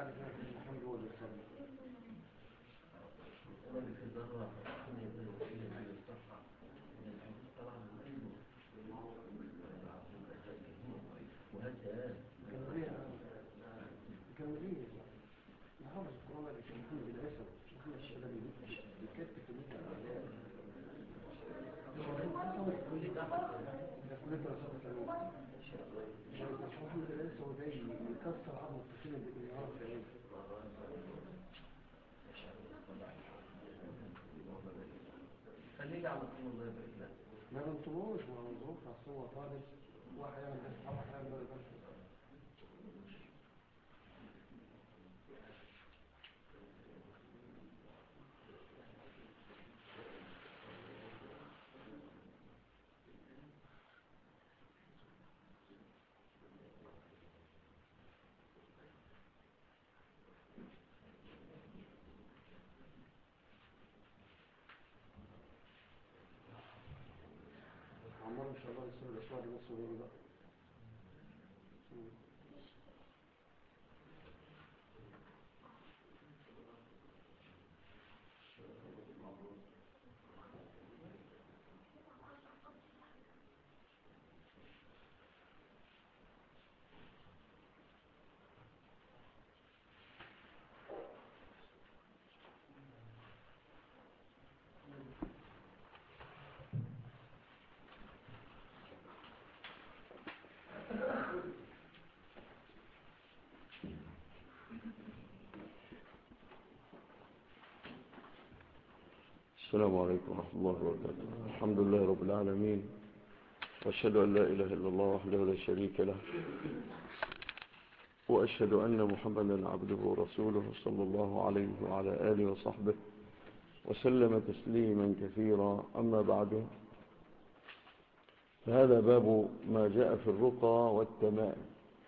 عارف ان محمد هو اللي يصلي. كانوا ليه محافظ القرآن اللي كان محمد العسل محمد الشلبي بيكتب في مثل الأعلام كلية رسالة العلوم مش محمد العسل هو جاي يكسر عظم الطفيل بالإنهار في عينه. خليه على طول الله يبارك لك. ما بنطلوش ما بنظروف أصل هو طالب وأحيانا بس أو أحيانا بس. عمار إن شاء الله يصير الأسبوع ده بس ويجي بقى. السلام عليكم ورحمة الله وبركاته. الحمد لله رب العالمين، وأشهد أن لا إله إلا الله وحده لا شريك له، وأشهد أن محمدا عبده ورسوله صلى الله عليه وعلى آله وصحبه وسلم تسليما كثيرا. أما بعد، فهذا باب ما جاء في الرقى والتمائم.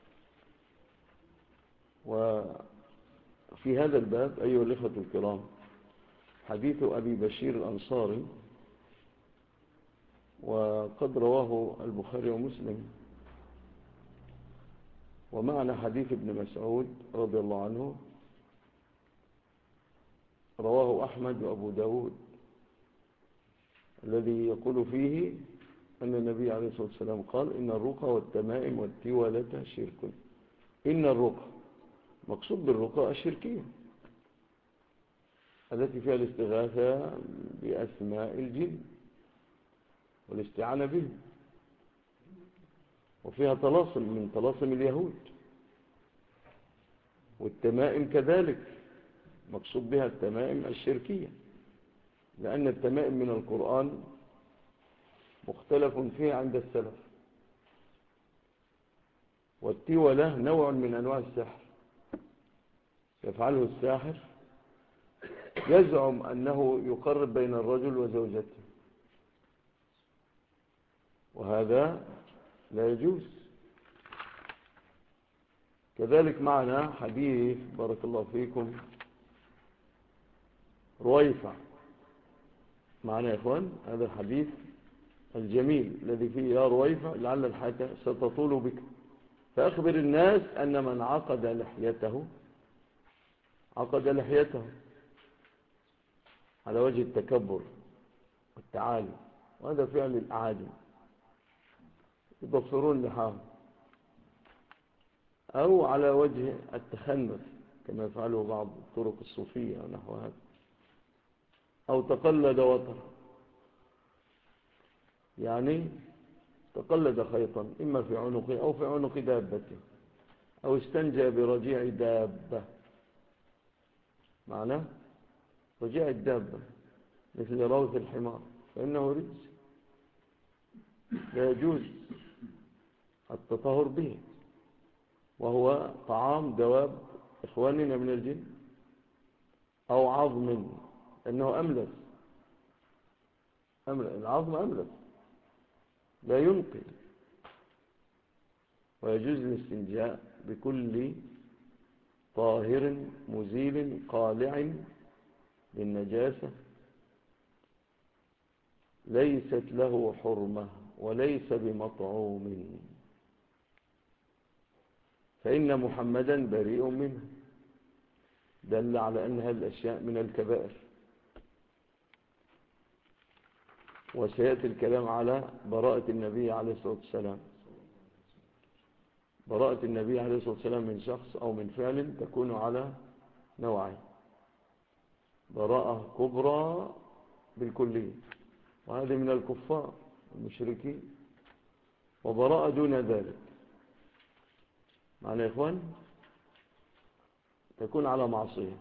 وفي هذا الباب أيها الإخوة الكرام حديث أبي بشير الأنصاري، وقد رواه البخاري ومسلم، ومعنى حديث ابن مسعود رضي الله عنه رواه أحمد وأبو داود، الذي يقول فيه أن النبي عليه الصلاة والسلام قال: إن الرقى والتمائم والتولة شرك. إن الرقى مقصود بالرقى الشركية التي فيها الاستغاثة بأسماء الجن والاستعانة به، وفيها طلاسم من طلاسم اليهود. والتمائم كذلك مقصود بها التمائم الشركية، لأن التمائم من القرآن مختلف فيها عند السلف. والتولة نوع من أنواع السحر يفعله الساحر، يزعم أنه يقرب بين الرجل وزوجته، وهذا لا يجوز. كذلك معنا حديث بارك الله فيكم رويفع معنا يا إخوان، هذا الحديث الجميل الذي فيه: يا رويفع لعل الحياة ستطول بك، فأخبر الناس أن من عقد لحيته على وجه التكبر والتعالي، وهذا فعل الأعاجم يضفرون لحاهم، أو على وجه التخنث كما يفعله بعض الطرق الصوفية ونحو هذا، أو تقلد وطر، يعني تقلد خيطا إما في عنقه أو في عنق دابته، أو استنجى برجيع دابة. معناه رجيع الدابة مثل روث الحمار فإنه رجس، لا يجوز التطهر به، وهو طعام دواب إخواننا من الجن، أو عظم لأنه أملس. العظم أملس لا ينقي. ويجوز الاستنجاء بكل طاهر مزيل قالع للنجاسة ليست له حرمة وليس بمطعوم، فإن محمدا بريء منه. دل على أن هذه الأشياء من الكبائر. وسيأتي الكلام على براءة النبي عليه الصلاة والسلام. براءة النبي عليه الصلاة والسلام من شخص أو من فعل تكون على نوعين: براءة كبرى بالكلية، وهذه من الكفار المشركين، وبراءة دون ذلك، معنى يا إخوان تكون على معصية.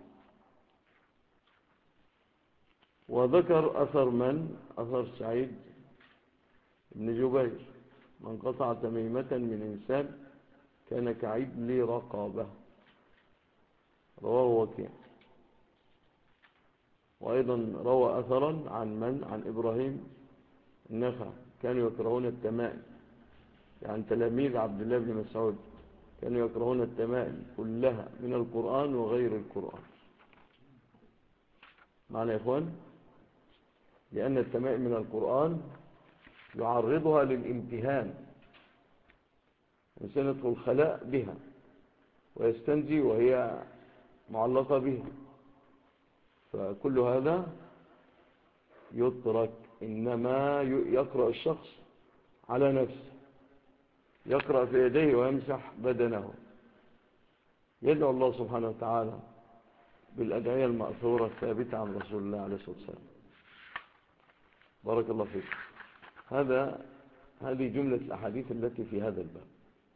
وذكر أثر سعيد بن جبير: من قطع تميمة من إنسان كان كعدل رقابة، رواه وكيع. وأيضا روى أثرا عن إبراهيم النخعي: كانوا يكرهون التمائم، يعني تلاميذ عبد الله بن مسعود كانوا يكرهون التمائم كلها من القرآن وغير القرآن. معنى يا إخوان، لأن التمائم من القرآن يعرضها للامتهان، الإنسان يدخل الخلاء بها ويستنجي وهي معلقة به، فكل هذا يترك. إنما يقرأ الشخص على نفسه، يقرأ في يديه ويمسح بدنه، يدعو الله سبحانه وتعالى بالأدعية المأثورة الثابتة عن رسول الله عليه الصلاة والسلام. بارك الله فيك. هذه جملة الأحاديث التي في هذا الباب.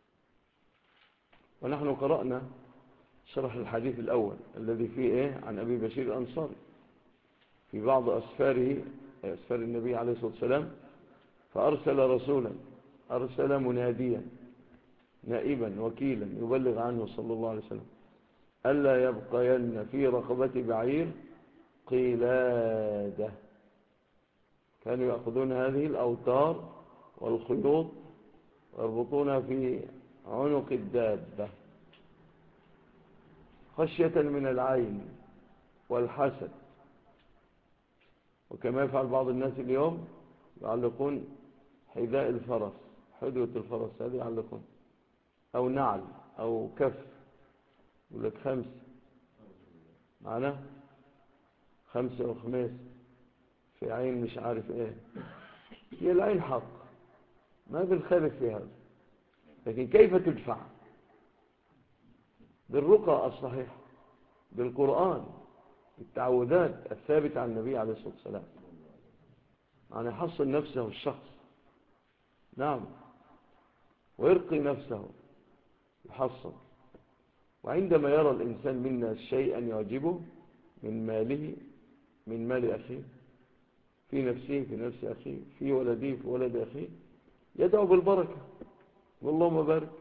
ونحن قرأنا شرح الحديث الأول الذي فيه عن أبي بشير الأنصاري في بعض أسفار النبي عليه الصلاة والسلام: فأرسل رسولا، أرسل مناديا نائبا وكيلا يبلغ عنه صلى الله عليه وسلم: ألا يبقين في رقبة بعير قلادة. كانوا يأخذون هذه الأوتار والخيوط ويربطونها في عنق الدابة خشية من العين والحسد. وكما يفعل بعض الناس اليوم يعلقون حذاء الفرس، حدوة الفرس هذه يعلقون، أو نعل أو كف، يقول لك 5 معنا 5 أو 5 في عين مش عارف ايه. هي العين حق، ما بنخالف في هذا، لكن كيف تدفع؟ بالرقى الصحيح، بالقرآن، بالتعوذات الثابتة عن النبي عليه الصلاة والسلام، يعني يحصن نفسه الشخص، نعم، ويرقي نفسه، يحصن. وعندما يرى الإنسان منا شيئا يعجبه من ماله، من مال أخيه، في نفسه، في نفس أخيه، في ولده، في ولد أخيه، يدعو بالبركة، والله بارك،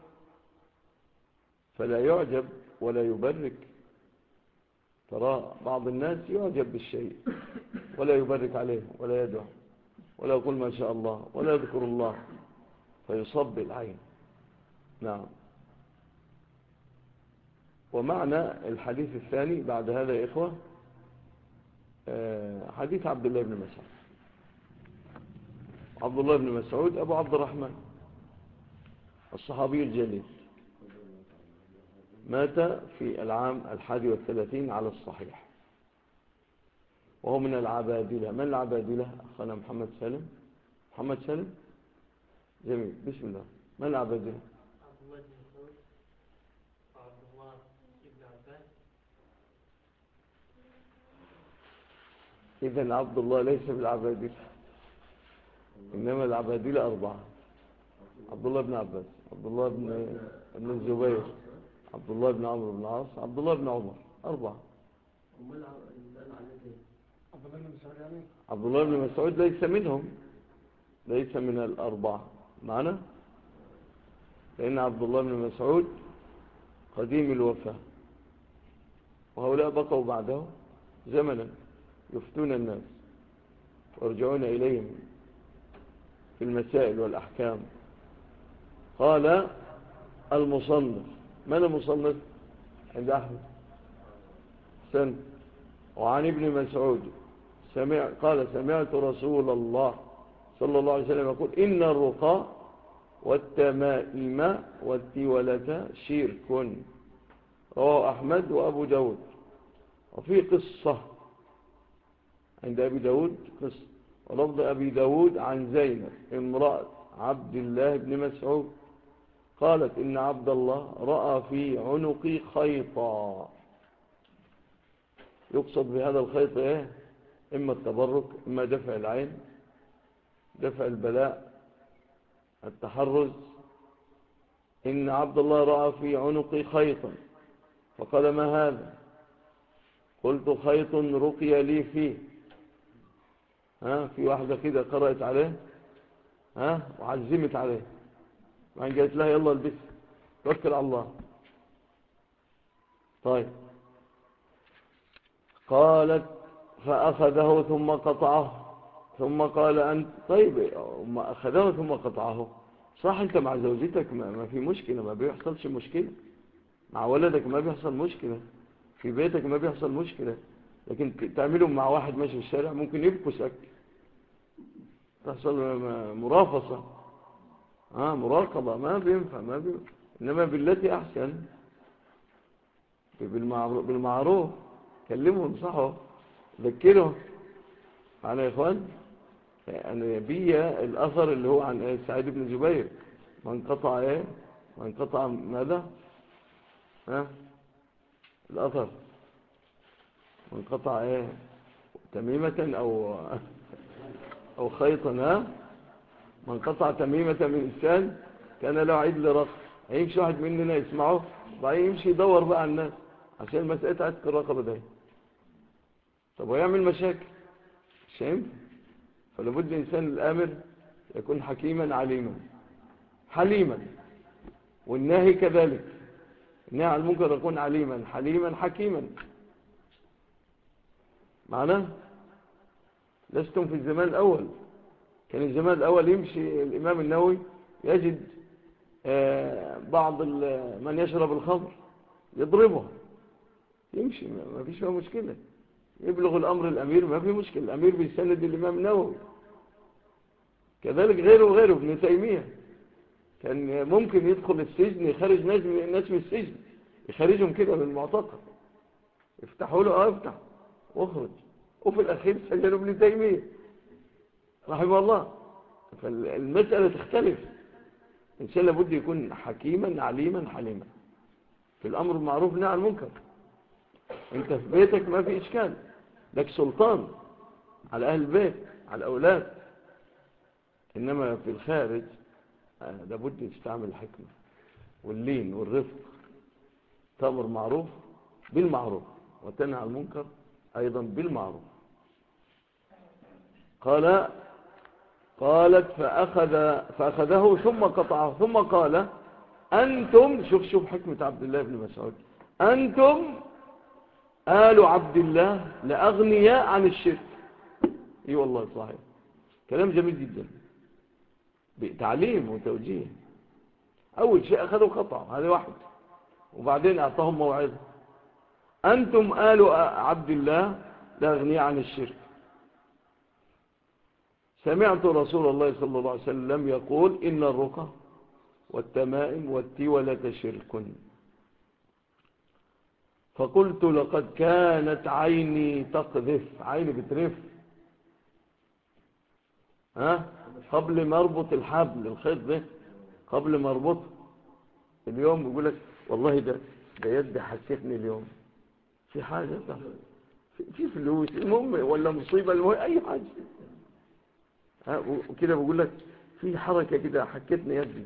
فلا يعجب ولا يبرك. ترى بعض الناس يعجب بالشيء ولا يبرك عليه ولا يدعو ولا يقول ما شاء الله ولا يذكر الله، فيصب العين. نعم. ومعنى الحديث الثاني بعد هذا يا إخوة حديث عبد الله بن مسعود. عبد الله بن مسعود أبو عبد الرحمن الصحابي الجليل، مات في العام 31 على الصحيح، وهو من العبادلة. من العبادلة أخونا محمد سالم؟ محمد سالم جميل، بسم الله. من العبادلة؟ عبد الله بن مسعود وعبد الله بن عباس. إذن عبد الله ليس بالعبادلة، إنما العبادلة 4: عبد الله بن عباس، عبد الله بن الزبير، عبد الله بن عمرو بن العاص، عبد الله بن عمر، 4. عبد الله بن مسعود ليس منهم، ليس من 4 معنا، لأن عبد الله بن مسعود قديم الوفاة، وهؤلاء بقوا بعده زمنا يفتون الناس ويرجعون إليهم في المسائل والأحكام. قال المصنف، من المصنف عند أحمد؟ سنة. وعن ابن مسعود قال سمعت رسول الله صلى الله عليه وسلم يقول: إن الرقى والتمائم والتولة شرك. رواه أحمد وأبو داود وفي قصة عند أبي داود قصة، ولفظ أبي داود عن زينب امرأة عبد الله بن مسعود قالت إن عبد الله رأى في عنقي خيطا. يقصد بهذا الخيط إيه؟ إما التبرك، إما دفع العين، دفع البلاء، التحرز. إن عبد الله رأى في عنقي خيطا فقال ما هذا؟ قلت خيط رقي لي فيه. في واحدة كده قرأت عليه وعزمت عليه، وعن قالت لها يلا البس توكل على الله. طيب قالت فأخذه ثم قطعه ثم قال أنت طيب ما أخذه ثم قطعه صح، أنت مع زوجتك ما في مشكلة، ما بيحصلش مشكلة، مع ولدك ما بيحصل مشكلة، في بيتك ما بيحصل مشكلة، لكن تعملهم مع واحد ماشي في الشارع ممكن يبكسك، تحصل مرافصة مراقبة، ما بينفع. إنما بالتي أحسن، بالمعروف كلمهم صحوا ذكرهم. معنا يا إخوان، يعني بي الأثر اللي هو عن سعيد بن جبير من قطع ماذا الأثر من قطع تميمة أو خيطا من قطع تميمة من إنسان كان له عيد لرقص. هيمشي واحد مننا يسمعه بعدين يمشي يدور بقى على الناس عشان مسألة عتق الرقبة ده. طب ويعمل مشاكل مش هينفع. فلابد الإنسان الآمر يكون حكيما عليما حليما، والناهي كذلك، الناهي عن المنكر يكون عليما حليما حكيما. معناه لستم في الزمان الأول. كان الزمان الأول يمشي الإمام النووي يجد بعض من يشرب الخمر يضربه، يمشي ما فيش فيها مشكلة، يبلغ الأمر الأمير ما في مشكلة، الأمير بيسند الإمام النووي. كذلك غيره ابن تيمية كان ممكن يدخل السجن يخرج ناس من السجن، يخرجهم كده من المعتقل، يفتحوا له افتح واخرج، وفي الأخير سجنوا ابن تيمية رحمه الله. فالمسألة تختلف. الإنسان لابد يكون حكيما عليما حليما في الأمر المعروف والنهي عن المنكر. انت في بيتك ما في إشكال، لك سلطان على أهل البيت على الأولاد، إنما في الخارج لابد تستعمل الحكمة واللين والرفق، تأمر معروف بالمعروف وتنهى عن المنكر أيضا بالمعروف. قالت فأخذه ثم قطعه ثم قال أنتم، شوف حكمة عبد الله بن مسعود، أنتم آل عبد الله لأغنياء عن الشرك. اي والله صحيح، كلام جميل جدا، بتعليم وتوجيه. أول شيء أخذوا قطع، هذا واحد، وبعدين أعطاهم موعظة. أنتم آل عبد الله لأغنياء عن الشرك. سمعت رسول الله صلى الله عليه وسلم يقول إن الرقى والتمائم والتولة شرك. فقلت لقد كانت عيني تقذف، عيني بترف قبل ما اربط الحبل الخيط ده، قبل ما اربطه. اليوم بيقول لك والله ده يد حسيتني اليوم في حاجة، في فلوس المهم، ولا مصيبة المهم، أي حاجة وكده بيقول لك في حركة كده حكتني يدي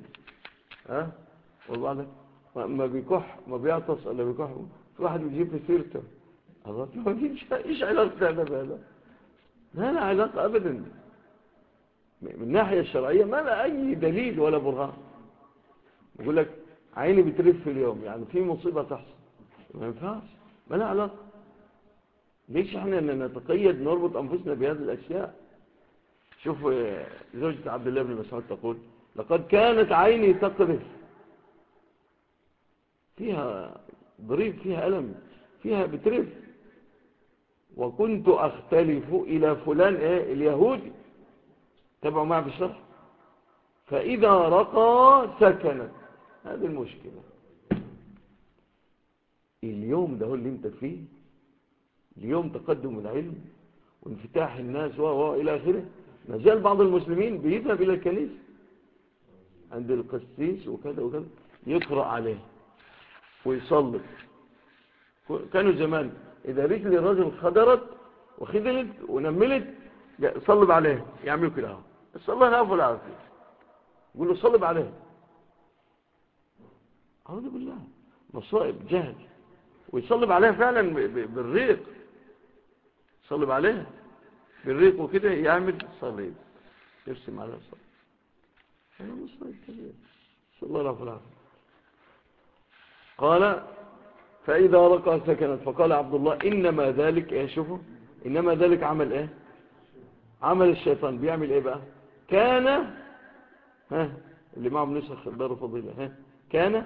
والله ما بيكح ما بيعطس ولا بيكح، في واحد بيجيب في سيرته الله، ما فيش ايش علاقة هذا بهذا، لا لا علاقة أبدا. من الناحية الشرعية ما لا أي دليل ولا برهان. بيقول لك عيني بترف في اليوم، يعني في مصيبة تحصل، ما ينفعش، ما لا علاقة. ليش احنا نتقيد نربط أنفسنا بهذه الأشياء؟ شوف زوجة عبد الله بن مسعود تقول لقد كانت عيني تقذف، فيها ضريب، فيها ألم، فيها بترف. وكنت أختلف إلى فلان اليهودي تبعوا معي في الشرح، فإذا رقى سكنت. هذه المشكلة. اليوم ده هو اللي انت فيه اليوم تقدم العلم وانفتاح الناس إلى آخره، ما زال بعض المسلمين بيذهب إلى الكنيسة عند القسيس وكذا وكذا يقرأ عليه ويصلي. كانوا زمان إذا رجل الرجل خدرت وخدلت ونملت صلب عليه، يعملوا كده بس الله نعفو العافية، يقول له صلب عليه. أعوذ بالله، مصائب جهل. ويصلب عليه فعلا بالريق، يصلب عليه بالريق وكده يعمل صليب يرسم عليه صليب. هذا مصائب كبير، صلى الله عليه وسلم. قال فإذا رقى سكنت. فقال عبد الله إنما ذلك ايه، شوفوا إنما ذلك عمل ايه، عمل الشيطان. بيعمل ايه بقى؟ كان اللي معهم نسخ دار فضيلة كان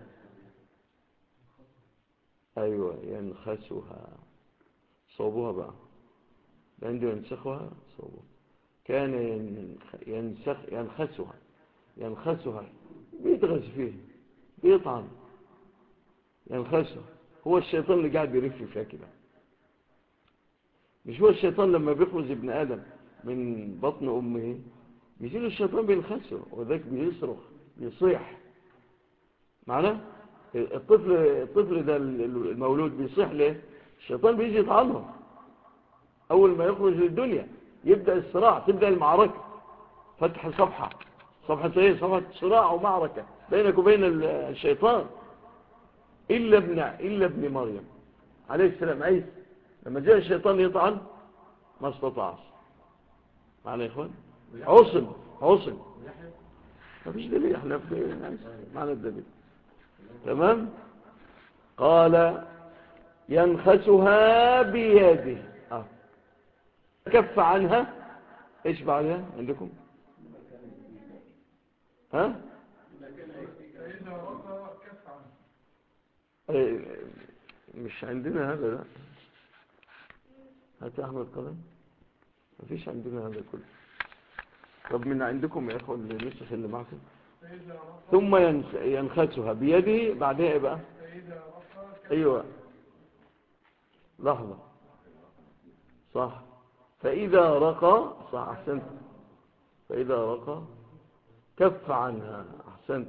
ايوه ينخسها، صوبوها بقى عنده ينسخها صوبوها. كان ينخسها بيتغز فيه بيطعن ينخسها. هو الشيطان اللي قاعد بيرف فيها كده، مش هو الشيطان لما بيخرج ابن آدم من بطن أمه بيجيله الشيطان بينخسه وذاك بيصرخ بيصيح معنا. الطفل ده المولود بيصيح ليه؟ الشيطان بيجي يطعنه أول ما يخرج للدنيا، يبدأ الصراع، تبدأ المعركة، فتح صفحة ايه، صفحة صراع ومعركة بينك وبين الشيطان. إلا ابن مريم عليه السلام عيسى لما جاء الشيطان يطعن ما استطاعش. معنا يا إخوان، عصم ما فيش دليل، احنا في معنى الدليل تمام. قال ينخسها بيده كف عنها. ايش بعدها عندكم؟ مش عندنا هذا، لا هات احمد قلم، ما فيش عندنا هذا كله. طب من عندكم يا اخوان النسخ اللي معكم؟ ثم ينخسها بيده، بعدها ايه بقى؟ ايوه لحظة، صح. فإذا رقى، صح أحسنت، فإذا رقى كف عنها، أحسنت.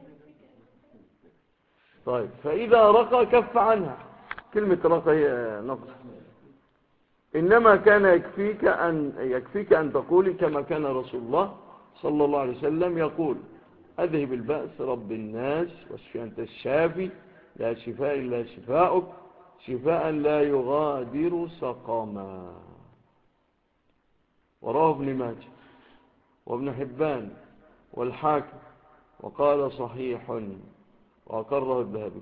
طيب فإذا رقى كف عنها، كلمة رقى هي نقص. إنما كان يكفيك أن تقولي كما كان رسول الله صلى الله عليه وسلم يقول: أذهب البأس رب الناس واشفي أنت الشافي لا شفاء إلا شفاؤك شفاء لا يغادر سقما. ورواه ابن ماجه وابن حبان والحاكم وقال صحيح وأقره الذهبي.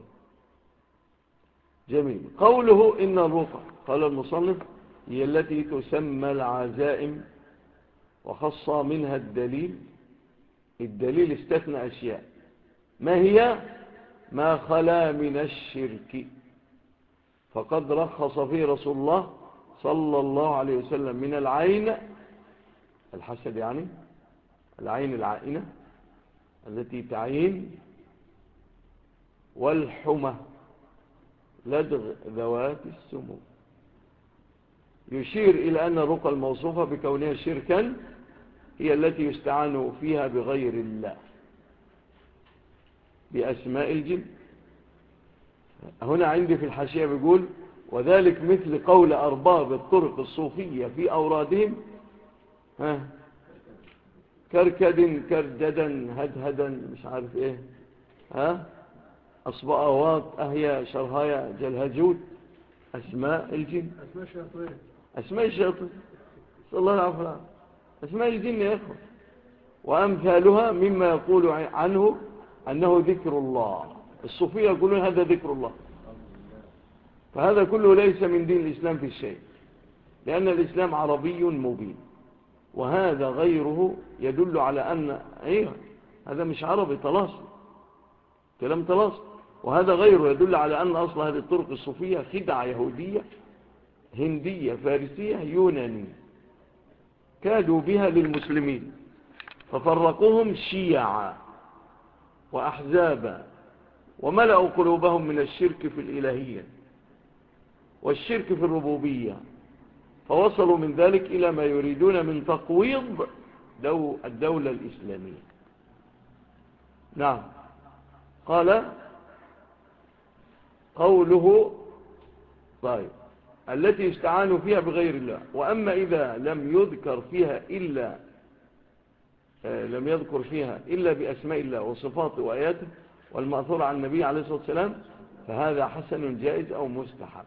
جميل. قوله إن الرقى، قال المصنف، هي التي تسمى العزائم وخص منها الدليل استثنى أشياء. ما هي؟ ما خلا من الشرك، فقد رخص فيه رسول الله صلى الله عليه وسلم من العين الحسد، يعني العين العائنة التي تعين، والحمى لدغ ذوات السموم. يشير إلى أن الرقى الموصوفة بكونها شركا هي التي يستعان فيها بغير الله بأسماء الجن. هنا عندي في الحاشية بيقول: وذلك مثل قول أرباب الطرق الصوفية في أورادهم كرجدا هدهدا مش عارف ايه أصبعوات أهيا شرهايا جلهجود، أسماء الجن، أسماء الشياطين، صلى الله عليه وسلم، أسماء الجن يا أخوة. وأمثالها مما يقول عنه أنه ذكر الله. الصوفية يقولون هذا ذكر الله. فهذا كله ليس من دين الإسلام في الشيء، لأن الإسلام عربي مبين، وهذا غيره يدل على أن هذا مش عربي طلاسي، كلام طلاسي. وهذا غيره يدل على أن أصل هذه الطرق الصوفية خدعة يهودية هندية فارسية يونانية كادوا بها للمسلمين، ففرقوهم شيعا وأحزابا وملأوا قلوبهم من الشرك في الإلهية. والشرك في الربوبية، فوصلوا من ذلك إلى ما يريدون من تقويض الدولة الإسلامية. نعم. قال قوله طيب التي استعانوا فيها بغير الله. وأما إذا لم يذكر فيها إلا بأسماء الله وصفاته وآياته والمأثور عن النبي عليه الصلاة والسلام فهذا حسن جائز أو مستحب.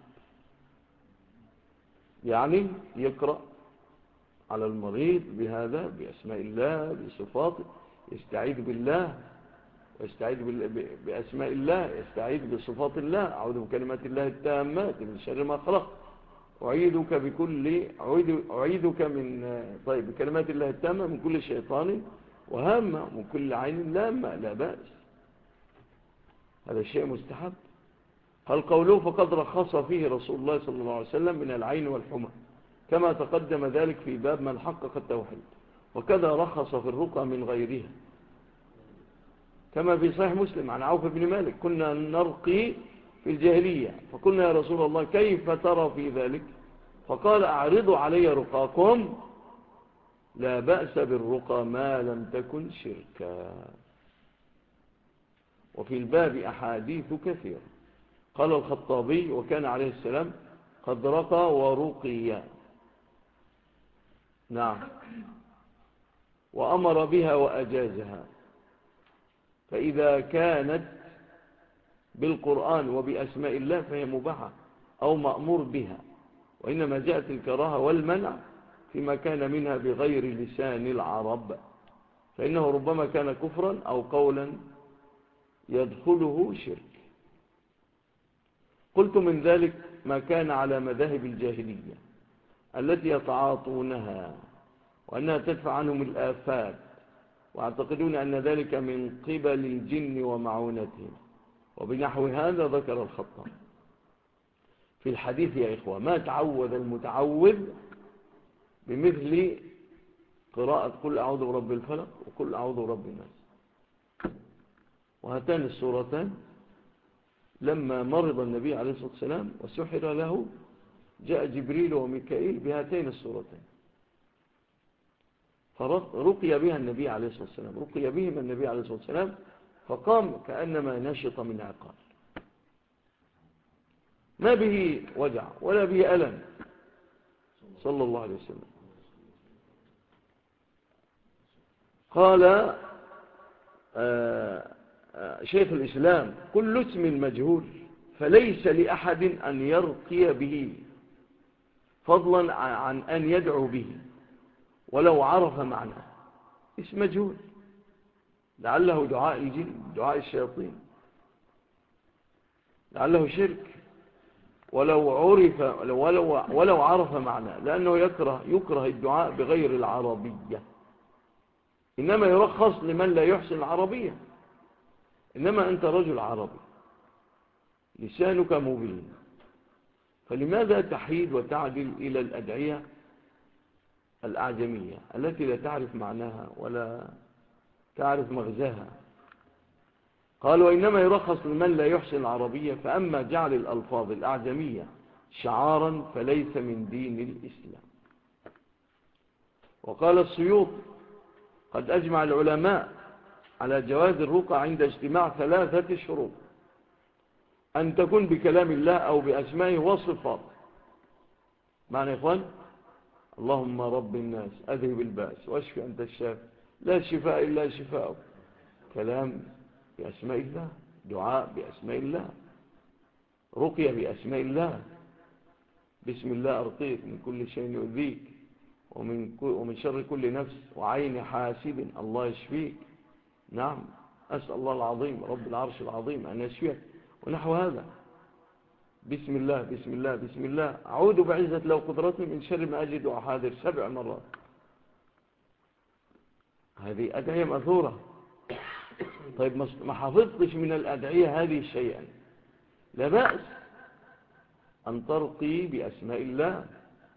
يعني يقرأ على المريض بهذا بأسماء الله بصفاته، يستعيذ بالله ويستعيذ بأسماء الله، يستعيذ بصفات الله. أعوذ بكلمات الله التامات من شر ما خلق، أعيذك من بكلمات الله التامة من كل شيطان وهامة من كل عين لامة. لا بأس، هذا شيء مستحب. قال قوله فقد رخص فيه رسول الله صلى الله عليه وسلم من العين والحمى، كما تقدم ذلك في باب من حقق التوحيد. وكذا رخص في الرقى من غيرها، كما في صحيح مسلم عن عوف بن مالك كنا نرقي في الجاهلية فقلنا يا رسول الله كيف ترى في ذلك؟ فقال أعرضوا علي رقاكم، لا بأس بالرقى ما لم تكن شركا. وفي الباب أحاديث كثيرة. قال الخطابي وكان عليه السلام قد رقى ورقي. نعم. وأمر بها وأجازها. فإذا كانت بالقرآن وبأسماء الله فهي مباحة أو مأمور بها، وإنما جاءت الكراهة والمنع فيما كان منها بغير لسان العرب، فإنه ربما كان كفرا أو قولا يدخله شرك. قلت من ذلك ما كان على مذاهب الجاهلية التي يتعاطونها وأنها تدفع عنهم الآفات، واعتقدون أن ذلك من قبل الجن ومعونتهم. وبنحو هذا ذكر الخطاب في الحديث يا إخوة ما تعوذ المتعوذ بمثل قراءة قل أعوذ برب الفلق وقل أعوذ برب الناس. وهاتان السورتان لما مرض النبي عليه الصلاة والسلام وسحر له جاء جبريل وميكائيل بهاتين السورتين فرقي بها النبي عليه الصلاة والسلام، رقي بهم النبي عليه الصلاة والسلام فقام كأنما نشط من عقال، ما به وجع ولا به ألم صلى الله عليه وسلم. قال شيخ الإسلام كل اسم مجهول فليس لأحد أن يرقي به فضلا عن أن يدعو به ولو عرف معناه. اسم مجهول لعله دعاء الجن دعاء الشياطين لعله شرك ولو عرف معناه، لأنه يكره الدعاء بغير العربية. إنما يرخص لمن لا يحسن العربية. إنما أنت رجل عربي لسانك مبين، فلماذا تحيد وتعدل إلى الأدعية الأعجمية التي لا تعرف معناها ولا تعرف مغزاها؟ قال وإنما يرخص لمن لا يحسن العربية، فأما جعل الألفاظ الأعجمية شعارا فليس من دين الإسلام. وقال السيوط قد أجمع العلماء على جواز الرقى عند اجتماع 3 شروط: أن تكون بكلام الله أو بأسمائه وصفاته. معنى يا إخوان اللهم رب الناس أذهب البأس واشفي أنت الشافي لا شفاء إلا شفاءك. كلام بأسماء الله، دعاء بأسماء الله، رقية بأسماء الله. بسم الله أرقيك من كل شيء يؤذيك ومن شر كل نفس وعين حاسد الله يشفيك. نعم أسأل الله العظيم رب العرش العظيم أن يشفيك ونحو هذا. بسم الله بسم الله بسم الله أعوذ بعزة لو قدرتي من شر ما أجد وأحاذر 7 مرات. هذه أدعية مأثورة. طيب ما حفظتش من الأدعية هذه شيئا، لا بأس أن ترقي بأسماء الله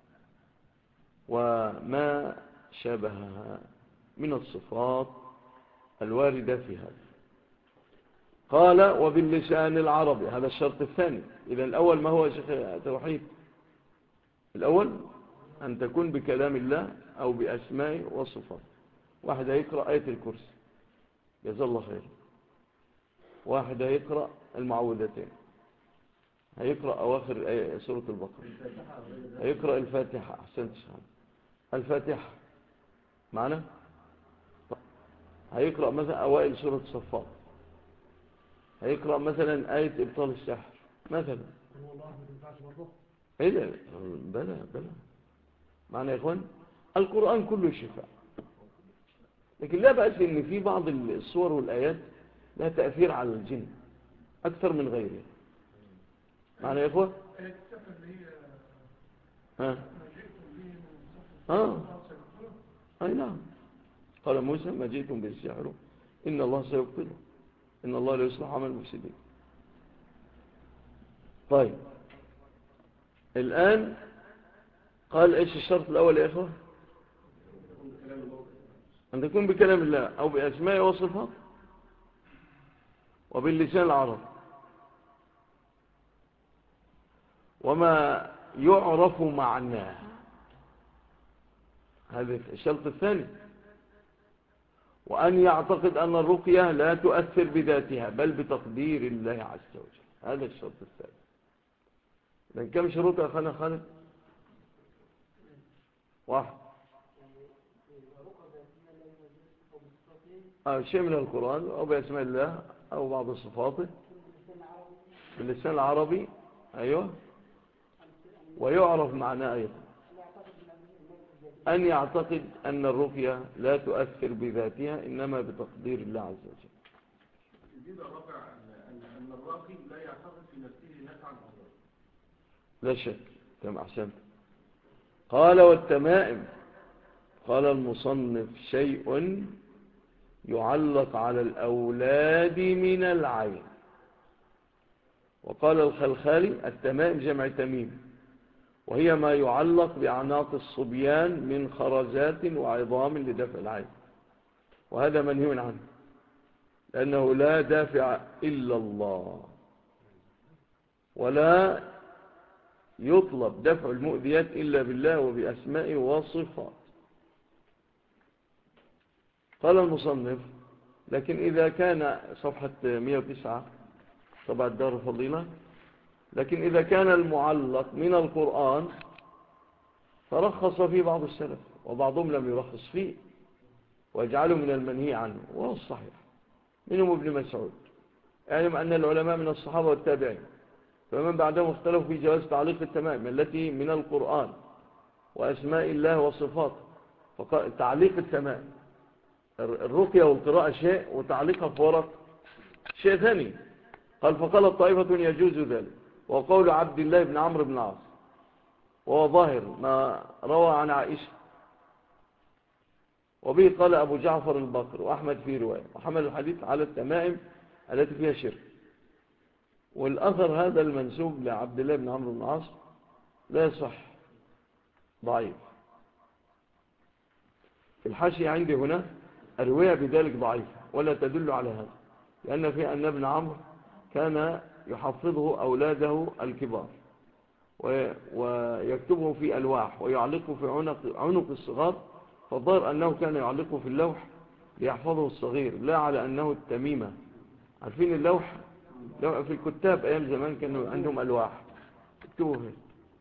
وما شابهها من الصفات الواردة في هذا. قال وباللسان العربي، هذا الشرط الثاني. إذا الأول ما هو يا شيخ توحيد؟ الأول أن تكون بكلام الله أو بأسمائه وصفاته. واحد هيقرأ آية الكرسي جزا الله خير، واحد هيقرأ المعوذتين، هيقرأ أواخر سورة البقرة، هيقرأ الفاتحة. أحسنت شهر الفاتحة معنا، هيقرأ مثلا أوائل سورة الصفات، هيقرأ مثلا آية إبطال السحر مثلا. إيه ده؟ بلا معنا يا إخوان، القرآن كله شفاء، لكن لا بأس إن في بعض الصور والآيات لها تأثير على الجن أكثر من غيره. معنا يا إخوان؟ أي نعم. قال موسى ما جئتم بالسحر إن الله سيبطله إن الله لا يصلح عمل المفسدين. طيب الآن قال إيش الشرط الأول يا إخوة؟ أن تكون بكلام الله أو بأسماء وصفات وباللسان العربي وما يعرف معناه. هذا الشرط الثاني. وأن يعتقد أن الرقية لا تؤثر بذاتها بل بتقدير الله عز وجل. هذا الشرط الثاني. لأن كم شروط يا أخانا خالد؟ واحد، شيء من القرآن أو بأسماء الله أو بعض صفاته باللسان العربي. أيوة. ويعرف معناه أيضا. أن يعتقد أن الرقية لا تؤثر بذاتها إنما بتقدير الله عز وجل. يزيد الرابع أن الراقي لا يعتقد في نفسه نفعا أو ضرا. لا شك. كما أحسنت. قال والتمائم. قال المصنف شيء يعلق على الأولاد من العين. وقال الخلخالي التمائم جمع تميم، وهي ما يعلق بأعناق الصبيان من خرزات وعظام لدفع العين، وهذا منهي عنه لأنه لا دافع إلا الله، ولا يطلب دفع المؤذيات إلا بالله وبأسمائه وصفاته. قال المصنف لكن إذا كان صفحة 109 طبعا دار الفضيلة، لكن إذا كان المعلق من القرآن فرخص فيه بعض السلف وبعضهم لم يرخص فيه ويجعله من المنهي عنه، وهو الصحيح. منهم ابن مسعود. اعلم أن العلماء من الصحابة والتابعين فمن بعدهم اختلفوا في جواز تعليق التمائم التي من القرآن وأسماء الله وصفاته. فقال تعليق التمائم، الرقية والقراءة شيء وتعليقها في ورق شيء ثاني. قال فقالت طائفة يجوز ذلك، وقول عبد الله بن عمرو بن العاص وهو ظاهر ما روى عن عائشة، وبه قال أبو جعفر البقر وأحمد في رواية، وحمل الحديث على التمائم التي فيها شرك. والأثر هذا المنسوب لعبد الله بن عمرو بن العاص لا يصح، ضعيف. في الحاشية عندي هنا الرواية بذلك ضعيفة ولا تدل على هذا، لأن في أن ابن عمرو كان يحفظه أولاده الكبار ويكتبه في ألواح ويعلقه في عنق الصغار، فالظاهر أنه كان يعلقه في اللوح ليحفظه الصغير لا على أنه التميمة. عارفين اللوح في الكتاب أيام زمان كانوا عندهم ألواح يكتبوا فيه،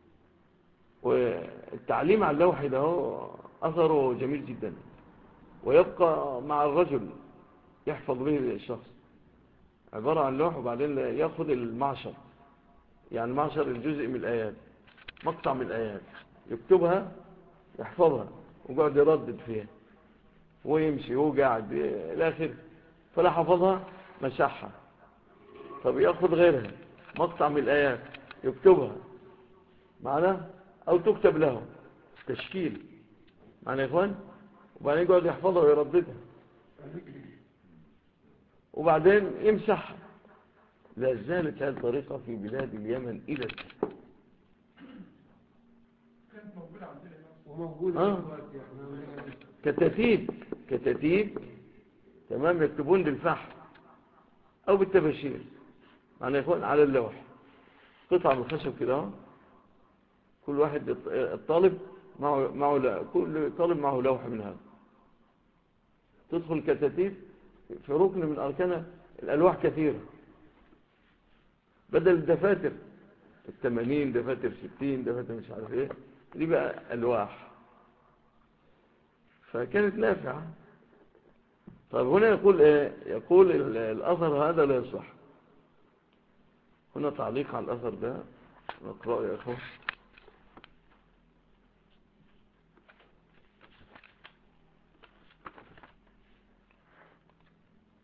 والتعليم على اللوح ده أثره جميل جدا ويبقى مع الرجل يحفظ به الشخص. عبارة عن لوح وبعدين يأخذ المعشر، يعني معشر الجزء من الآيات، مقطع من الآيات يكتبها يحفظها وقعد يردد فيها ويمشي وهو قاعد الآخر، فلا حفظها مسحها. طب يأخذ غيرها مقطع من الآيات يكتبها معنا أو تكتب له تشكيل معنا يا إخوان، وبعدين يقعد يحفظها ويرددها وبعدين يمسحها. لا زالت هذه الطريقة في بلاد اليمن إلى الآن. كانت موجودة عندنا وموجودة كتاتيب تمام، يكتبون بالفحم أو بالتباشير. معنى يكون على اللوح قطعة من الخشب كده، كل واحد الطالب معه كل طالب معه لوح من هذا، تدخل كتاتيب في ركن من أركانها الألواح كثيرة، بدل الدفاتر 80 دفاتر 60 دفاتر مش عارف ايه، دي بقى ألواح، فكانت نافعة. طيب هنا يقول ايه؟ يقول الأثر هذا لا يصح. هنا تعليق على الأثر ده نقرأه يا أخوة. يقول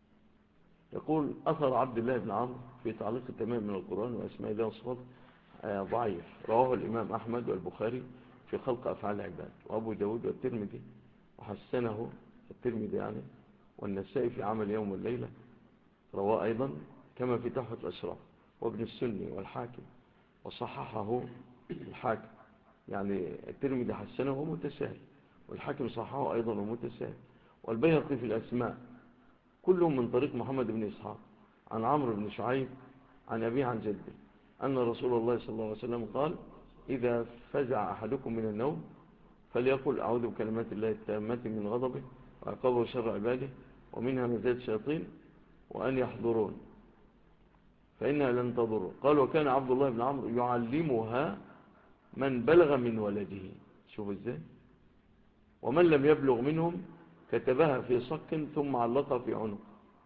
أثر عبد الله بن عمرو في تعليق التمام من القرآن وأسماء الله وصفاته ضعيف، رواه الإمام أحمد والبخاري في خلق أفعال العباد، وأبو داود والترمذي وحسنه الترمذي يعني، والنسائي في عمل يوم والليلة رواه أيضا، كما في تحفة الأشراف، وابن السني والحاكم وصححه الحاكم، يعني الترمذي حسنه ومتساهل، والحاكم صححه أيضا ومتساهل، والبيهقي في الأسماء، كلهم من طريق محمد بن إسحاق عن عمرو بن شعيب عن أبيه عن جده أن رسول الله صلى الله عليه وسلم قال: إذا فزع أحدكم من النوم فليقل أعوذ بكلمات الله التامة من غضبه وعقابه وشر عباده ومن همزات الشياطين وأن يحضرون فإنها لن تضر. قال: وكان عبد الله بن عمرو يعلمها من بلغ من ولده. شوفوا ازاي. ومن لم يبلغ منهم كتبها في صك ثم علقها في عنق.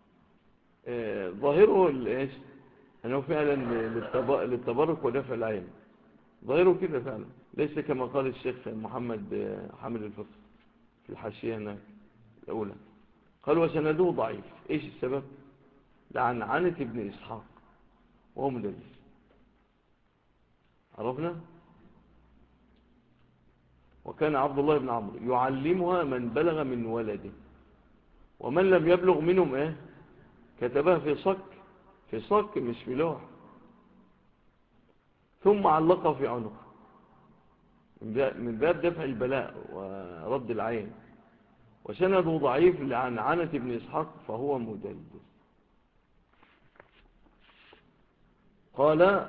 ظاهره ايش؟ أنه فعلا للتبرك ودفع العين، ظاهره كده فعلا، ليس كما قال الشيخ محمد حامل الفقه في الحاشية هنا الأولى. قال: وسنده ضعيف. إيش السبب؟ لعنعنة ابن إسحاق وهو مدلس. عرفنا؟ وكان عبد الله بن عمرو يعلمها من بلغ من ولده، ومن لم يبلغ منهم كتبها في صك مش في لوح، ثم علقها في عنق من باب دفع البلاء ورد العين. وسنده ضعيف لعنعنة ابن إسحاق فهو مدلس. قال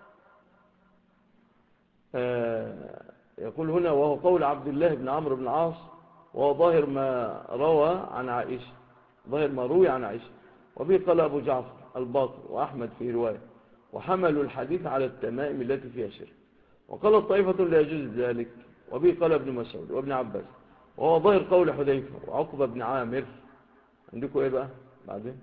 يقول هنا: وهو قول عبد الله بن عمرو بن العاص، وهو ظاهر ما روى عن عائشة، ظاهر ما روي عن عائشة. وبه قال أبو جعفر الباقر وأحمد في رواية، وحملوا الحديث على التمائم التي فيها شرك. وقال الطائفة لا يجوز ذلك. وبه قال ابن مسعود وابن عباس، وهو ظاهر قول حذيفة وعقبة بن عامر. عندكم ايه بقى بعدين؟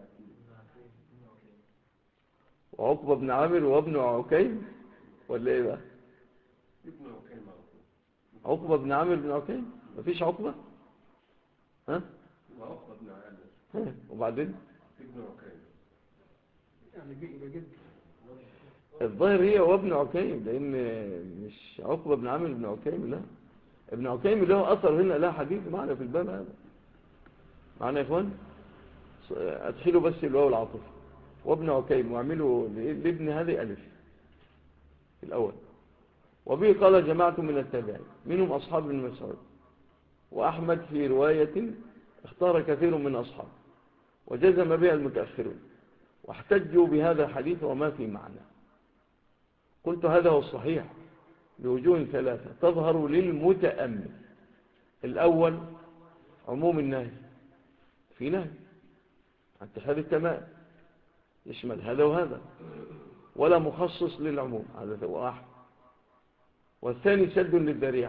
وعقبة بن عامر وابن عكيم ولا ايه بقى؟ ابن عكيم. عقبة بن عامر بن عكيم، مفيش عقبة؟ ها؟ وعقبة بن عامر. وبعدين؟ ابن عكيم يعني بجد الظاهر هي وابن عكيم، لان مش عقبة بن عامر بن عكيم، لا، ابن عكيم له اثر هنا، لا حديث معنا في الباب هذا. معنا يا اخوان؟ ادخلوا بس الواو العاطفة وابن عكيم واعملوا لابن هذه الف في الاول. وبه قال جماعة من التابعين منهم اصحاب ابن مسعود واحمد في رواية اختار كثير من اصحاب، وجزم بها المتأخرون، واحتجوا بهذا الحديث وما في معنى. قلت: هذا هو الصحيح لوجوه ثلاثة تظهر للمتأمل. الأول عموم النهي، في نهي عن اتخاذ التمائم يشمل هذا وهذا، ولا مخصص للعموم، هذا واحد. والثاني سد للذريعة،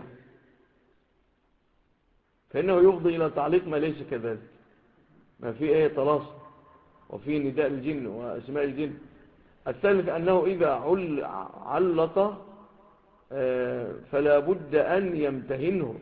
فإنه يفضي إلى تعليق ما ليس كذلك، ما في طلاص وفي نداء الجن وأسماء الجن. الثالث أنه إذا علق فلا بد أن يمتهنه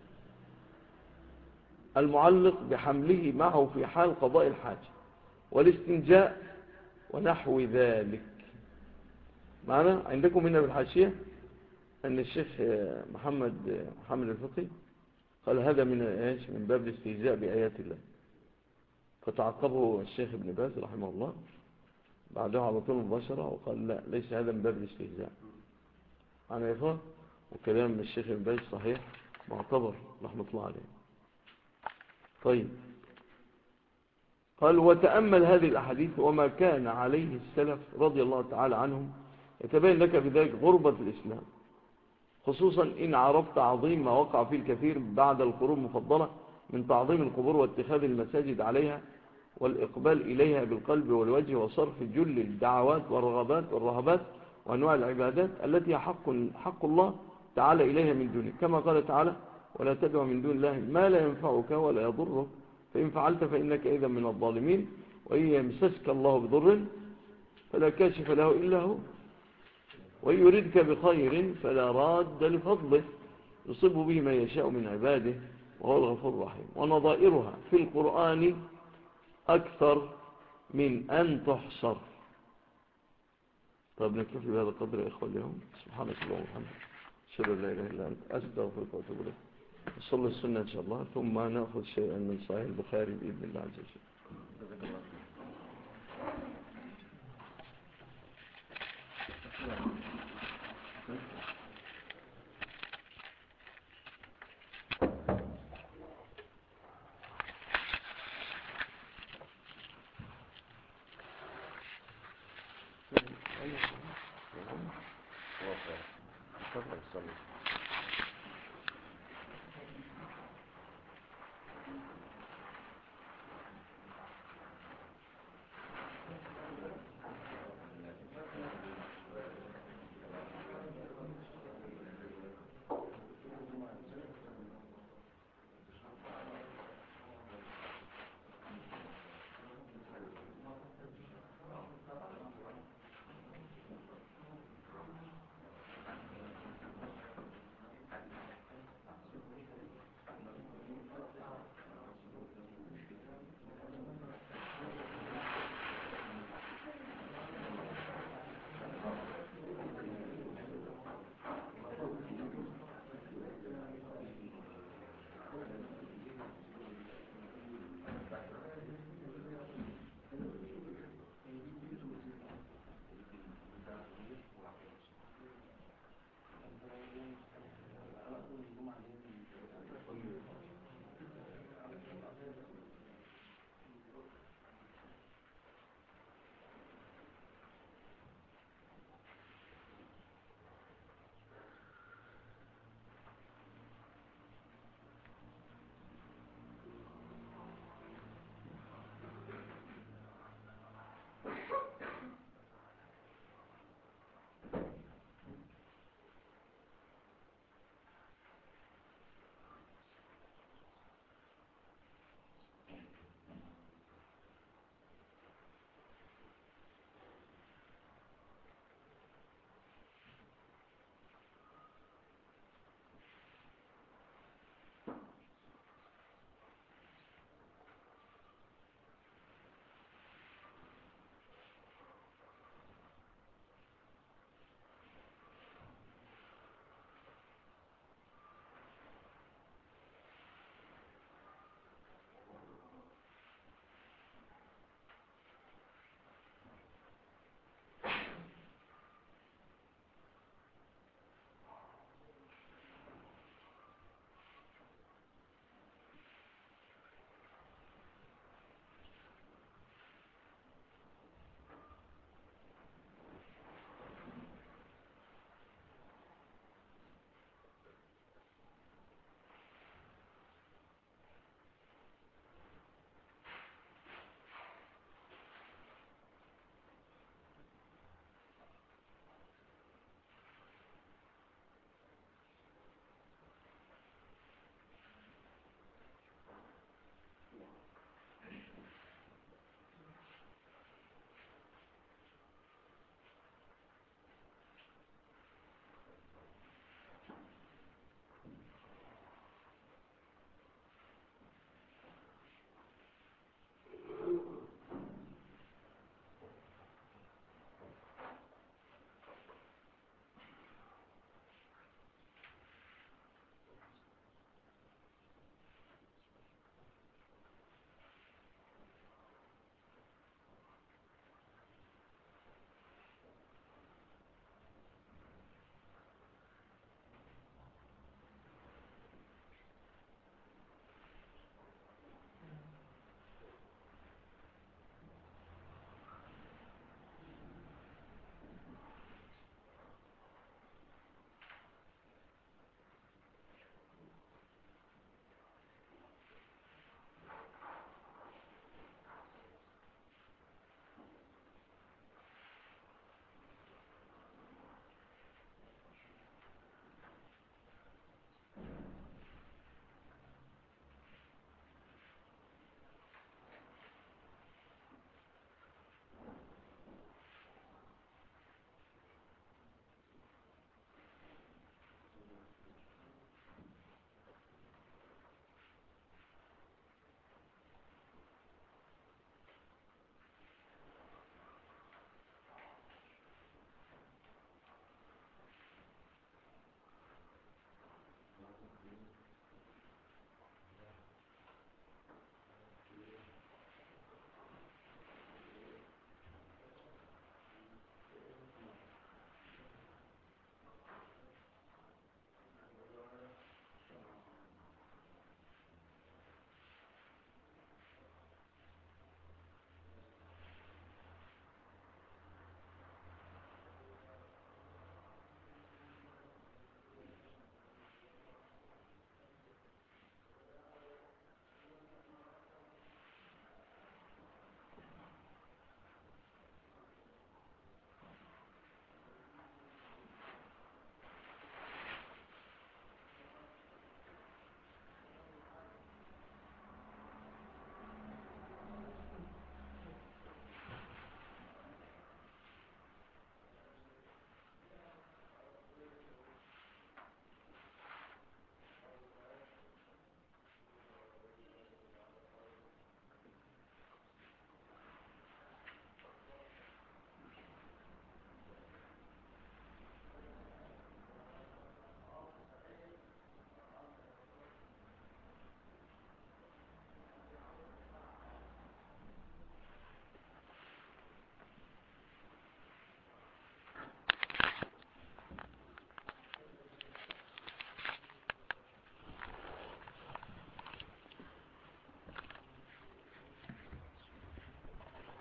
المعلق بحمله معه في حال قضاء الحاجة والاستنجاء ونحو ذلك. معنا عندكم هنا بالحاشية أن الشيخ محمد حامل الفقي قال: هذا من باب الاستهزاء بآيات الله. فتعقبه الشيخ ابن باز رحمه الله بعدها على طول مباشرة وقال: لا، ليس هذا من باب الاستهزاء. معنا يا إخوة؟ وكلام الشيخ ابن باز صحيح معتبر رحمة الله عليه. طيب، قال وتأمل هذه الأحاديث وما كان عليه السلف رضي الله تعالى عنهم، يتبين لك بذلك غربة الإسلام، خصوصا إن عرفت عظيم ما وقع فيه الكثير بعد القرون المفضلة من تعظيم القبور واتخاذ المساجد عليها والإقبال إليها بالقلب والوجه وصرف جل الدعوات والرغبات والرهبات وأنواع العبادات التي حق الله تعالى إليها من دونه، كما قال تعالى ولا تدع من دون الله ما لا ينفعك ولا يضرك فإن فعلت فإنك إذا من الظالمين وإن يمسسك الله بضر فلا كاشف له إلا هو وإن يردك بخير فلا راد لفضله يصيب به من يشاء من عباده وهو الغفور الرحيم. ونظائرها في القرآن أكثر من أن تحصر. طيب نكتفي بهذا القدر يا إخوة اليوم. سبحانك اللهم وبحمدك أشهد أن لا إله إلا أنت أستغفرك وأتوب إليك. نصلي السنة إن شاء الله ثم نأخذ شيئا من صحيح البخاري بإذن الله عز وجل.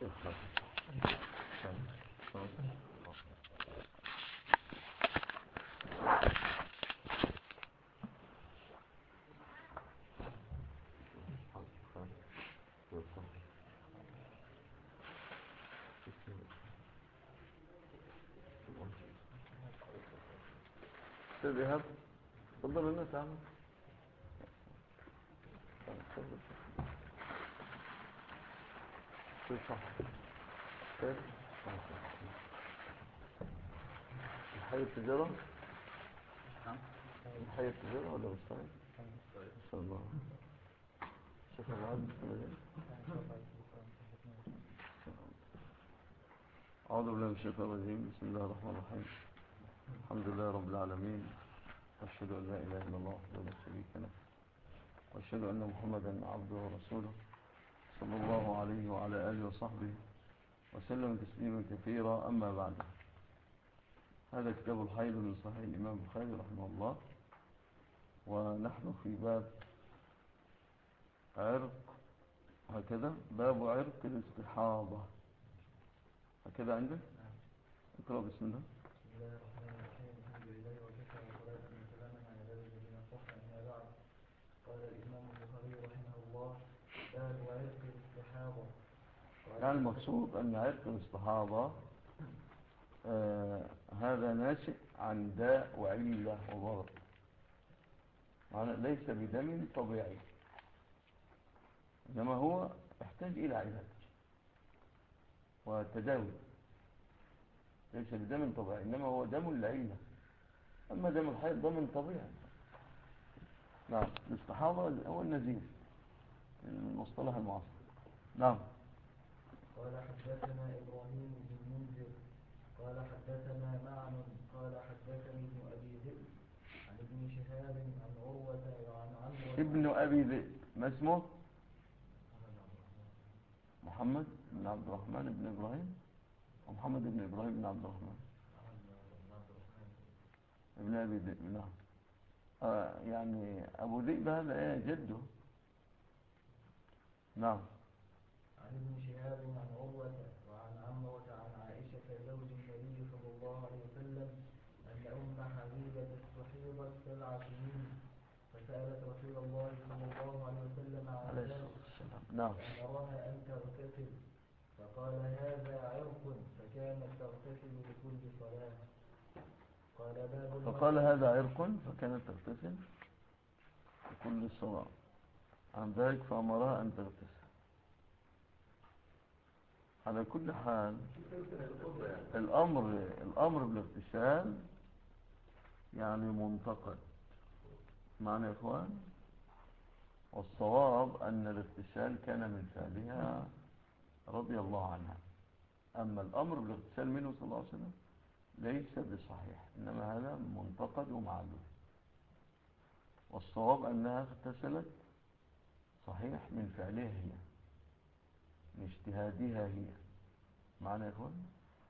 تذهب تفضل الناس تعمل صح خير حي التجارة حي التجارة ولا مستعد إن شاء الله شوف العالم أعوذ بالله من الشيطان الرجيم بسم الله الرحمن الرحيم الحمد لله رب العالمين أشهد أن لا إله إلا الله وحده لا شريك له وأشهد أن محمدا عبده ورسوله صلى الله عليه وعلى آله وصحبه وسلم تسليما كثيرا. أما بعد، هذا كتاب الحيض من صحيح الإمام البخاري رحمه الله، ونحن في باب عرق، هكذا باب عرق الاستحاضة، هكذا عندك؟ اقرأ بسم الله. بسم الله الرحمن الرحيم. الحمد لله وكفى وصلاة وسلاما على عباده الذين اصطفى. أما بعد، قال الإمام البخاري رحمه الله: باب عرق الاستحاضة. يعني المقصود أن عرق الاستحاضة هذا ناشئ عن داء وعلة وضرر، يعني ليس بدم طبيعي، إنما هو يحتاج إلى علاج وتداوي. ليس بدم طبيعي، إنما هو دم العلة. أما دم الحيض دم طبيعي. نعم، الاستحاضة هو النزيف، المصطلح المعاصر. نعم. قال حدثنا إبراهيم بن منذر قال حدثنا معن قال حدثني ابن أبي ذئب عن ابن شهاب عن عروة وعن عمرو. ابن أبي ذئب ما اسمه؟ محمد بن عبد الرحمن بن إبراهيم، ومحمد بن إبراهيم بن عبد الرحمن ابن أبي ذئب. نعم. يعني أبو ذئب هذا إيه جده. نعم. عن ابن شهاب عن عروة وعن عمرة عن عائشة زوج النبي صلى الله عليه وسلم أن أم حبيبة استحيضت 7 سنين، فسألت رسول الله صلى الله عليه وسلم عن ذلك، نعم. فأمرها أن تغتسل، فقال هذا عرق، فكانت تغتسل لكل صلاة. فقال هذا عرق فكانت تغتسل لكل صلاة، عن ذلك فأمرها أن تغتسل. على كل حال الأمر بالاغتسال يعني منتقد، معنى يا إخوان. والصواب أن الاغتسال كان من فعلها رضي الله عنها. أما الأمر بالاغتسال منه صلى الله عليه وسلم ليس بصحيح، إنما هذا منتقد ومعلوم. والصواب أنها اغتسلت صحيح من فعلها هي، من اجتهادها هي، معنى يا إخوان.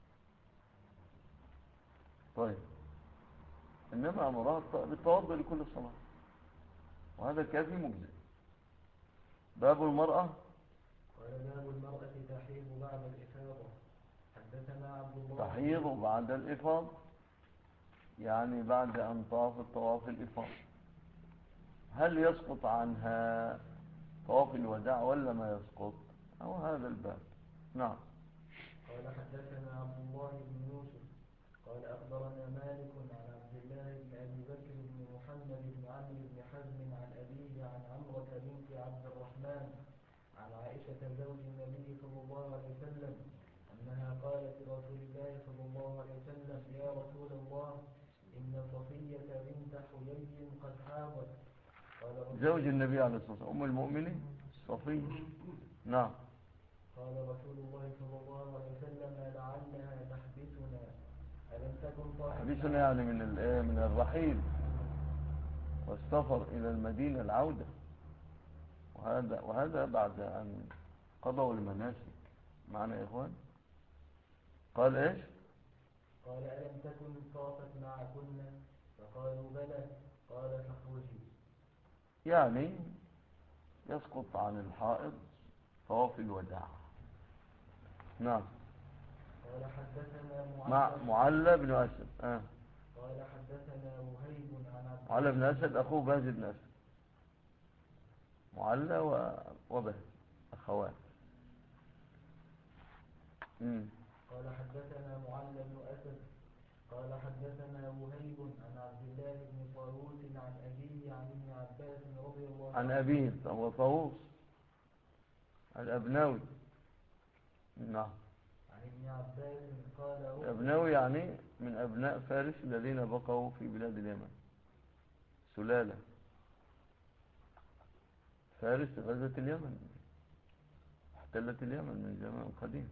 طيب، إنما أمرها بالتوضؤ لكل صلاة، وهذا كافي مجزئ. باب المرأة. قال باب المرأة تحيض بعد الإفاضة. حدثنا عبد الله تحيض بعد الإفاضة، يعني بعد أن طاف الطواف الإفاضة. هل يسقط عنها طواف الوداع ولا ما يسقط؟ أو هذا الباب. نعم. قال حدثنا عبد الله بن يوسف قال أخبرنا مالك عن عبد الله بن أبي بكر بن محمد بن عمرو بن حزم عن أبيه عن عمرة بنت عبد الرحمن عن عائشة زوج النبي صلى الله عليه وسلم أنها قالت لرسول الله صلى الله عليه وسلم: يا رسول الله، إن صفية بنت حيي قد حاضت. زوج النبي عليه الصلاة والسلام أم المؤمنين صفية. نعم. قال رسول الله صلى الله عليه وسلم: لعلها تحبسنا، ألم تكن تحبسنا يعني من الرحيل والسفر إلى المدينة العودة، وهذا بعد أن قضوا المناسك، معنا يا إخوان. قال إيش؟ قال: ألم تكن طافت معكن؟ فقالوا بلى. قال: فاخرجي. يعني يسقط عن الحائض طواف الوداع، نعم. قال حدثنا معلى بن أسد. قال حدثنا وهيب عن عبد معلى بن أسد أخوه بهز بن أسد. معلى وبهز أخوان. قال حدثنا معلى بن أسد قال حدثنا وهيب عن عبد الله بن طاووس عن أبيه عن ابن عباس رضي الله عنه. عن أبيه هو طاووس الأبنوي. نعم. عن ابن عباس قال الأبنوي يعني من أبناء فارس الذين بقوا في بلاد اليمن، سلالة فارس غزت اليمن، احتلت اليمن من زمان قديم.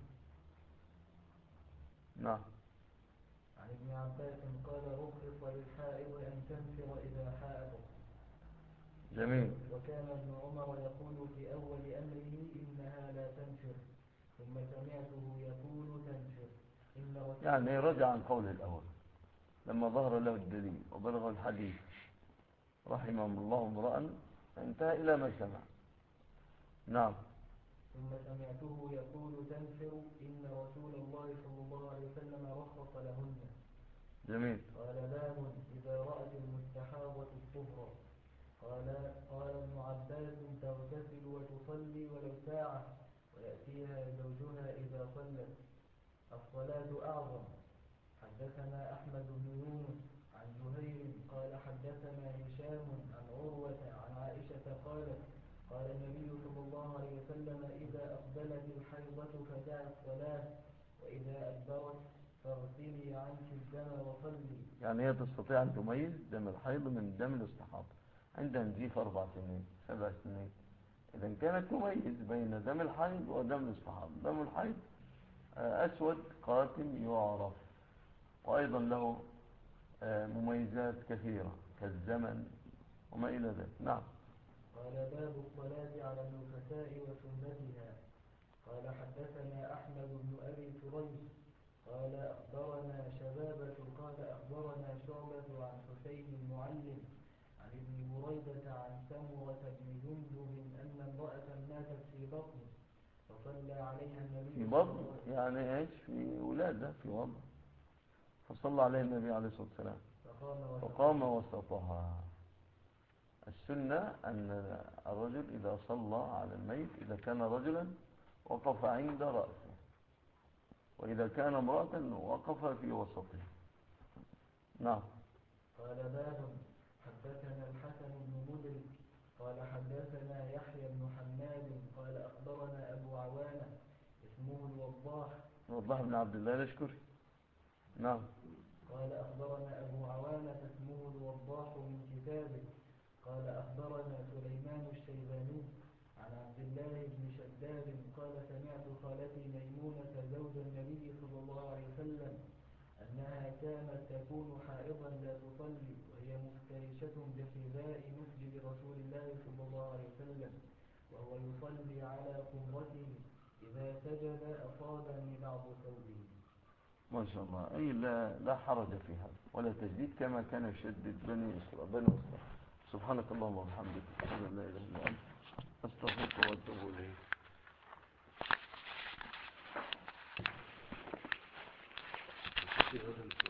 نعم. عن ابن عباس قال رخص للحائض أن تنفر إذا حائض. جميل. وكان ابن عمر يقول في أول أمره إنها لا تنفر، ثم سمعته يقول تنفر. يعني رجع عن قوله الأول لما ظهر له الدليل وبلغ الحديث رحمه الله امرأ انتهى إلى ما سمع. نعم. ثم سمعته يقول تنفر إن رسول الله صلى الله عليه وسلم رخص لهن. جميل. قال باب إذا رأت المستحاضة الطهر. قال ابن عباس تغتسل وتصلي ولو ساعة ويأتيها زوجها إذا صلت. الصلاة أعظم. حدثنا أحمد بن يونس عن زهير قال حدثنا هشام عن عروة عن عائشة قالت قال النبي صلى الله عليه وسلم إذا أقبلت الحيضة فدعي الصلاة وإذا أدبرت فاغسلي عنك الدم وصلي. يعني هي تستطيع أن تميز دم الحيض من دم الاستحاضة عندها نزيف 4 سنين 7 سنين. إذا كانت تميز بين دم الحيض ودم الاستحاضة. دم الحيض أسود قاتم يعرف، وأيضا له مميزات كثيرة كالزمن وما إلى ذلك. نعم. قال باب الصلاة على النفساء وسنتها. قال حدثنا أحمد بن أبي كريب قال أخبرنا شبابة قال أخبرنا شعبة عن حسين المعلم عن ابن بريدة عن سمرة بن جندب أن امرأة ماتت في بطن فصلى عليها النبي في بطن يعني ايش؟ في ولادة في وضع، فصلى عليها النبي عليه الصلاة والسلام فقام وسطها. السنة أن الرجل إذا صلى على الميت إذا كان رجلا وقف عند رأسه، وإذا كان امرأة وقف في وسطه. نعم. قال باب حدثنا الحسن بن مدرك قال حدثنا يحيى بن حماد قال أخبرنا أبو عوانة اسمه الوضاح بن عبد الله الأشكري. نعم. قال أخبرنا أبو عوانة اسمه الوضاح من كتابه قال أخبرنا سليمان الشيباني عن عبد الله بن شداد قال سمعت خالتي ميمونة زوج النبي صلى الله عليه وسلم أنها كانت تكون حائضا لا تصلي وهي مفترشة بحذاء مسجد رسول الله صلى الله عليه وسلم وهو يصلي على قبرته إذا سجد أصاب من بعض ثوبه. ما شاء الله. أي لا حرج في هذا ولا تجديد كما كان يشدد بني إسرائيل. سبحانك اللهم وبحمدك أشهد أن لا إله إلا أنت أستغفرك وأتوب إليك.